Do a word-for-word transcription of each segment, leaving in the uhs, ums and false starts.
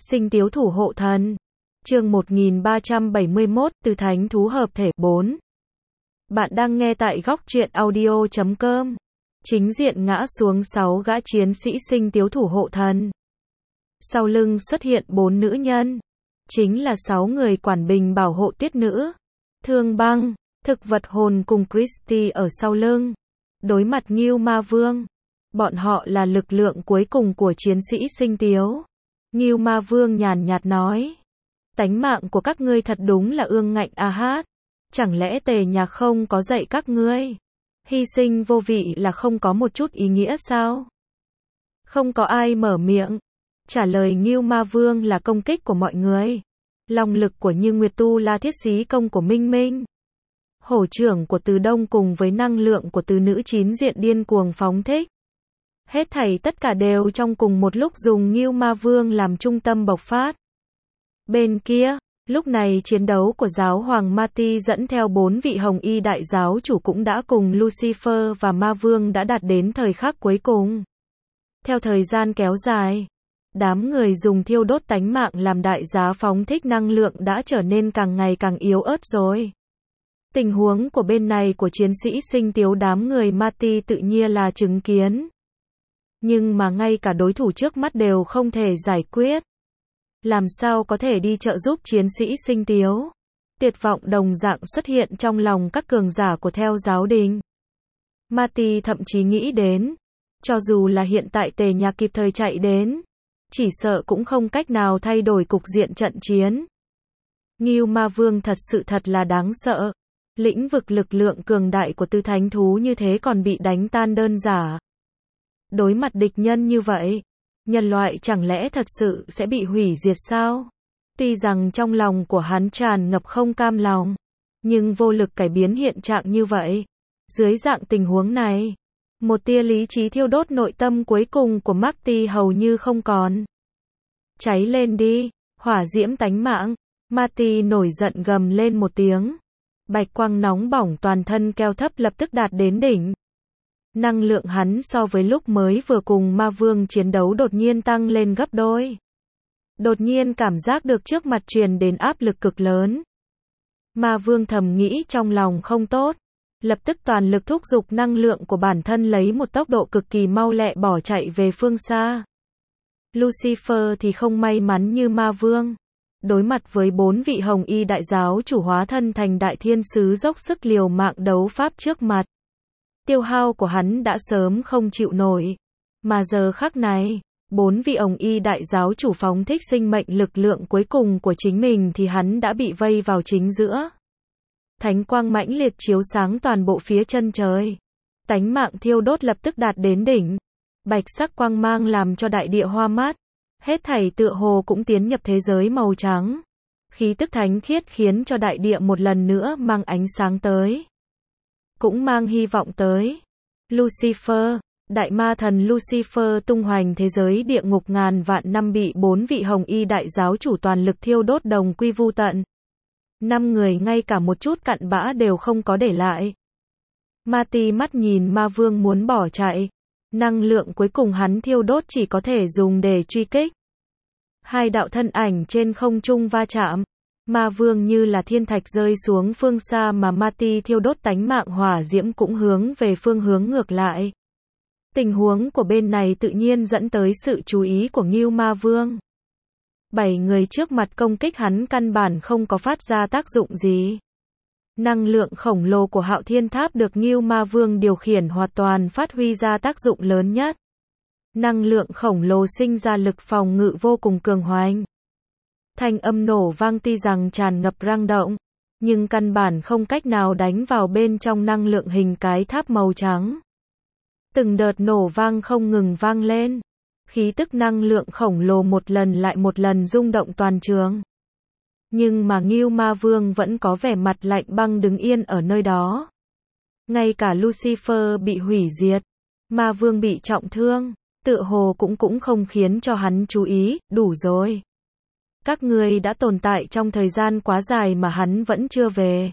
Sinh Tiếu Thủ Hộ Thần. Chương một nghìn ba trăm bảy mươi mốt, từ thánh thú hợp thể bốn. Bạn đang nghe tại góc truyện audio chấm com. Chính diện ngã xuống sáu gã chiến sĩ Sinh Tiếu Thủ Hộ Thần. Sau lưng xuất hiện bốn nữ nhân. Chính là sáu người quản bình bảo hộ tiết nữ. Thương Băng, thực vật hồn cùng Christie ở sau lưng. Đối mặt Ngưu Ma Vương. Bọn họ là lực lượng cuối cùng của chiến sĩ Sinh Tiếu. Ngưu Ma Vương nhàn nhạt nói. Tánh mạng của các ngươi thật đúng là ương ngạnh a hát. Chẳng lẽ Tề Nhạc không có dạy các ngươi? Hy sinh vô vị là không có một chút ý nghĩa sao? Không có ai mở miệng. Trả lời Ngưu Ma Vương là công kích của mọi người. Long lực của Như Nguyệt Tu La Thiết Xí công của Minh Minh. Hổ trưởng của Từ Đông cùng với năng lượng của Từ Nữ chín diện điên cuồng phóng thích. Hết thảy tất cả đều trong cùng một lúc dùng Ngưu Ma Vương làm trung tâm bộc phát. Bên kia, lúc này chiến đấu của giáo hoàng Mati dẫn theo bốn vị hồng y đại giáo chủ cũng đã cùng Lucifer và Ma Vương đã đạt đến thời khắc cuối cùng. Theo thời gian kéo dài, đám người dùng thiêu đốt tánh mạng làm đại giá phóng thích năng lượng đã trở nên càng ngày càng yếu ớt rồi. Tình huống của bên này của chiến sĩ Sinh Tiếu đám người Mati tự nhiên là chứng kiến. Nhưng mà ngay cả đối thủ trước mắt đều không thể giải quyết. Làm sao có thể đi trợ giúp chiến sĩ Sinh Tiếu? Tuyệt vọng đồng dạng xuất hiện trong lòng các cường giả của theo giáo đình. Mati thậm chí nghĩ đến, cho dù là hiện tại Tề Nhạc kịp thời chạy đến, chỉ sợ cũng không cách nào thay đổi cục diện trận chiến. Ngưu Ma Vương thật sự thật là đáng sợ. Lĩnh vực lực lượng cường đại của Tư Thánh Thú như thế còn bị đánh tan đơn giản. Đối mặt địch nhân như vậy, nhân loại chẳng lẽ thật sự sẽ bị hủy diệt sao? Tuy rằng trong lòng của hắn tràn ngập không cam lòng, nhưng vô lực cải biến hiện trạng như vậy. Dưới dạng tình huống này, một tia lý trí thiêu đốt nội tâm cuối cùng của Marty hầu như không còn. Cháy lên đi, hỏa diễm tánh mạng. Marty nổi giận gầm lên một tiếng. Bạch quang nóng bỏng toàn thân keo thấp lập tức đạt đến đỉnh. Năng lượng hắn so với lúc mới vừa cùng Ma Vương chiến đấu đột nhiên tăng lên gấp đôi. Đột nhiên cảm giác được trước mặt truyền đến áp lực cực lớn. Ma Vương thầm nghĩ trong lòng không tốt. Lập tức toàn lực thúc giục năng lượng của bản thân lấy một tốc độ cực kỳ mau lẹ bỏ chạy về phương xa. Lucifer thì không may mắn như Ma Vương. Đối mặt với bốn vị hồng y đại giáo chủ hóa thân thành đại thiên sứ dốc sức liều mạng đấu pháp trước mặt. Tiêu hao của hắn đã sớm không chịu nổi. Mà giờ khắc này, bốn vị hồng y đại giáo chủ phóng thích sinh mệnh lực lượng cuối cùng của chính mình thì hắn đã bị vây vào chính giữa. Thánh quang mãnh liệt chiếu sáng toàn bộ phía chân trời. Tánh mạng thiêu đốt lập tức đạt đến đỉnh. Bạch sắc quang mang làm cho đại địa hoa mát. Hết thảy tựa hồ cũng tiến nhập thế giới màu trắng. Khí tức thánh khiết khiến cho đại địa một lần nữa mang ánh sáng tới. Cũng mang hy vọng tới. Lucifer, đại ma thần Lucifer tung hoành thế giới địa ngục ngàn vạn năm bị bốn vị hồng y đại giáo chủ toàn lực thiêu đốt đồng quy vu tận. Năm người ngay cả một chút cặn bã đều không có để lại. Mati mắt nhìn Ma Vương muốn bỏ chạy. Năng lượng cuối cùng hắn thiêu đốt chỉ có thể dùng để truy kích. Hai đạo thân ảnh trên không trung va chạm. Ma Vương như là thiên thạch rơi xuống phương xa mà Mati thiêu đốt tánh mạng hỏa diễm cũng hướng về phương hướng ngược lại. Tình huống của bên này tự nhiên dẫn tới sự chú ý của Ngưu Ma Vương. Bảy người trước mặt công kích hắn căn bản không có phát ra tác dụng gì. Năng lượng khổng lồ của Hạo Thiên Tháp được Ngưu Ma Vương điều khiển hoàn toàn phát huy ra tác dụng lớn nhất. Năng lượng khổng lồ sinh ra lực phòng ngự vô cùng cường hoành. Thanh âm nổ vang tuy rằng tràn ngập rung động, nhưng căn bản không cách nào đánh vào bên trong năng lượng hình cái tháp màu trắng. Từng đợt nổ vang không ngừng vang lên. Khí tức năng lượng khổng lồ một lần lại một lần rung động toàn trường. Nhưng mà Ngưu Ma Vương vẫn có vẻ mặt lạnh băng đứng yên ở nơi đó. Ngay cả Lucifer bị hủy diệt, Ma Vương bị trọng thương, tựa hồ cũng cũng không khiến cho hắn chú ý, đủ rồi. Các ngươi đã tồn tại trong thời gian quá dài mà hắn vẫn chưa về.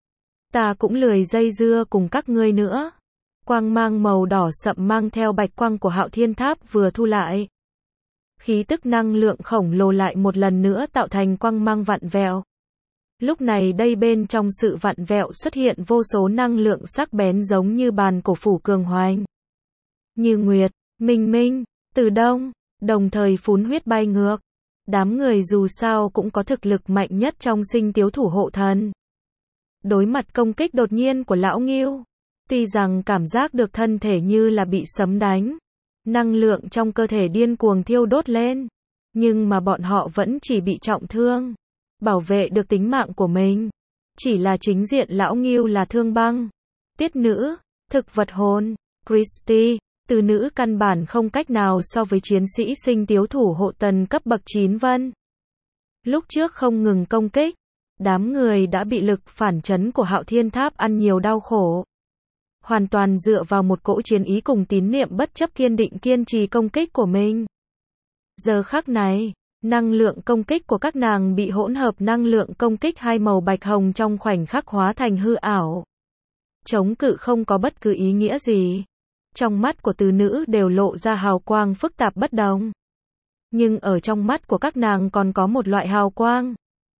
Ta cũng lười dây dưa cùng các ngươi nữa. Quang mang màu đỏ sậm mang theo bạch quang của Hạo Thiên Tháp vừa thu lại. Khí tức năng lượng khổng lồ lại một lần nữa tạo thành quang mang vặn vẹo. Lúc này đây bên trong sự vặn vẹo xuất hiện vô số năng lượng sắc bén giống như bàn cổ phủ cường hoành. Như Nguyệt, Minh Minh, Từ Đông, đồng thời phún huyết bay ngược. Đám người dù sao cũng có thực lực mạnh nhất trong Sinh Tiếu thủ hộ thần. Đối mặt công kích đột nhiên của lão Ngưu, tuy rằng cảm giác được thân thể như là bị sấm đánh, năng lượng trong cơ thể điên cuồng thiêu đốt lên, nhưng mà bọn họ vẫn chỉ bị trọng thương, bảo vệ được tính mạng của mình. Chỉ là chính diện lão Ngưu là thương băng, tiết nữ, thực vật hồn, Christie, từ nữ căn bản không cách nào so với chiến sĩ Sinh Tiếu thủ hộ tần cấp bậc chín vân. Lúc trước không ngừng công kích, đám người đã bị lực phản chấn của Hạo Thiên Tháp ăn nhiều đau khổ. Hoàn toàn dựa vào một cỗ chiến ý cùng tín niệm bất chấp kiên định kiên trì công kích của mình. Giờ khắc này, năng lượng công kích của các nàng bị hỗn hợp năng lượng công kích hai màu bạch hồng trong khoảnh khắc hóa thành hư ảo. Chống cự không có bất cứ ý nghĩa gì. Trong mắt của từ nữ đều lộ ra hào quang phức tạp bất đồng. Nhưng ở trong mắt của các nàng còn có một loại hào quang.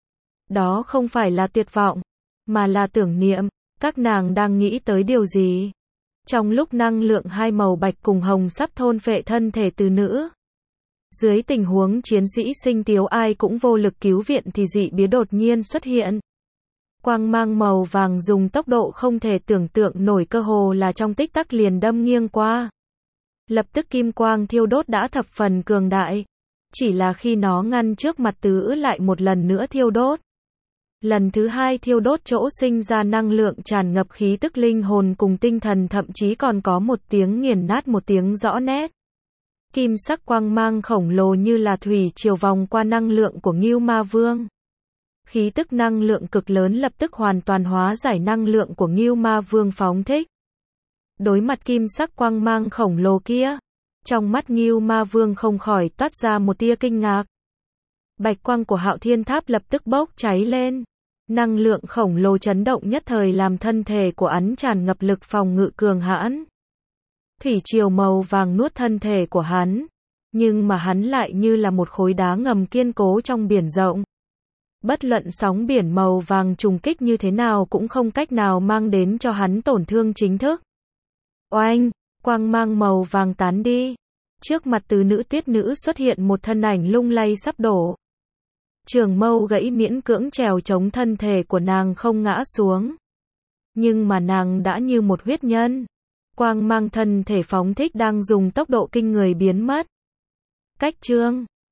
Đó không phải là tuyệt vọng, mà là tưởng niệm. Các nàng đang nghĩ tới điều gì? Trong lúc năng lượng hai màu bạch cùng hồng sắp thôn phệ thân thể từ nữ. Dưới tình huống chiến sĩ Sinh Tiếu ai cũng vô lực cứu viện thì dị biến đột nhiên xuất hiện. Quang mang màu vàng dùng tốc độ không thể tưởng tượng nổi cơ hồ là trong tích tắc liền đâm nghiêng qua. Lập tức kim quang thiêu đốt đã thập phần cường đại. Chỉ là khi nó ngăn trước mặt tứ lại một lần nữa thiêu đốt. Lần thứ hai thiêu đốt chỗ sinh ra năng lượng tràn ngập khí tức linh hồn cùng tinh thần, thậm chí còn có một tiếng nghiền nát một tiếng rõ nét. Kim sắc quang mang khổng lồ như là thủy triều vòng qua năng lượng của Ngưu Ma Vương. Khí tức năng lượng cực lớn lập tức hoàn toàn hóa giải năng lượng của Ngưu Ma Vương phóng thích. Đối mặt kim sắc quang mang khổng lồ kia, trong mắt Ngưu Ma Vương không khỏi toát ra một tia kinh ngạc. Bạch quang của Hạo Thiên Tháp lập tức bốc cháy lên. Năng lượng khổng lồ chấn động nhất thời làm thân thể của hắn tràn ngập lực phòng ngự cường hãn. Thủy triều màu vàng nuốt thân thể của hắn, nhưng mà hắn lại như là một khối đá ngầm kiên cố trong biển rộng. Bất luận sóng biển màu vàng trùng kích như thế nào cũng không cách nào mang đến cho hắn tổn thương chính thức. Oanh, quang mang màu vàng tán đi. Trước mặt từ nữ tuyết nữ xuất hiện một thân ảnh lung lay sắp đổ. Trường mâu gãy miễn cưỡng trèo chống thân thể của nàng không ngã xuống. Nhưng mà nàng đã như một huyết nhân. Quang mang thân thể phóng thích đang dùng tốc độ kinh người biến mất. Cách chương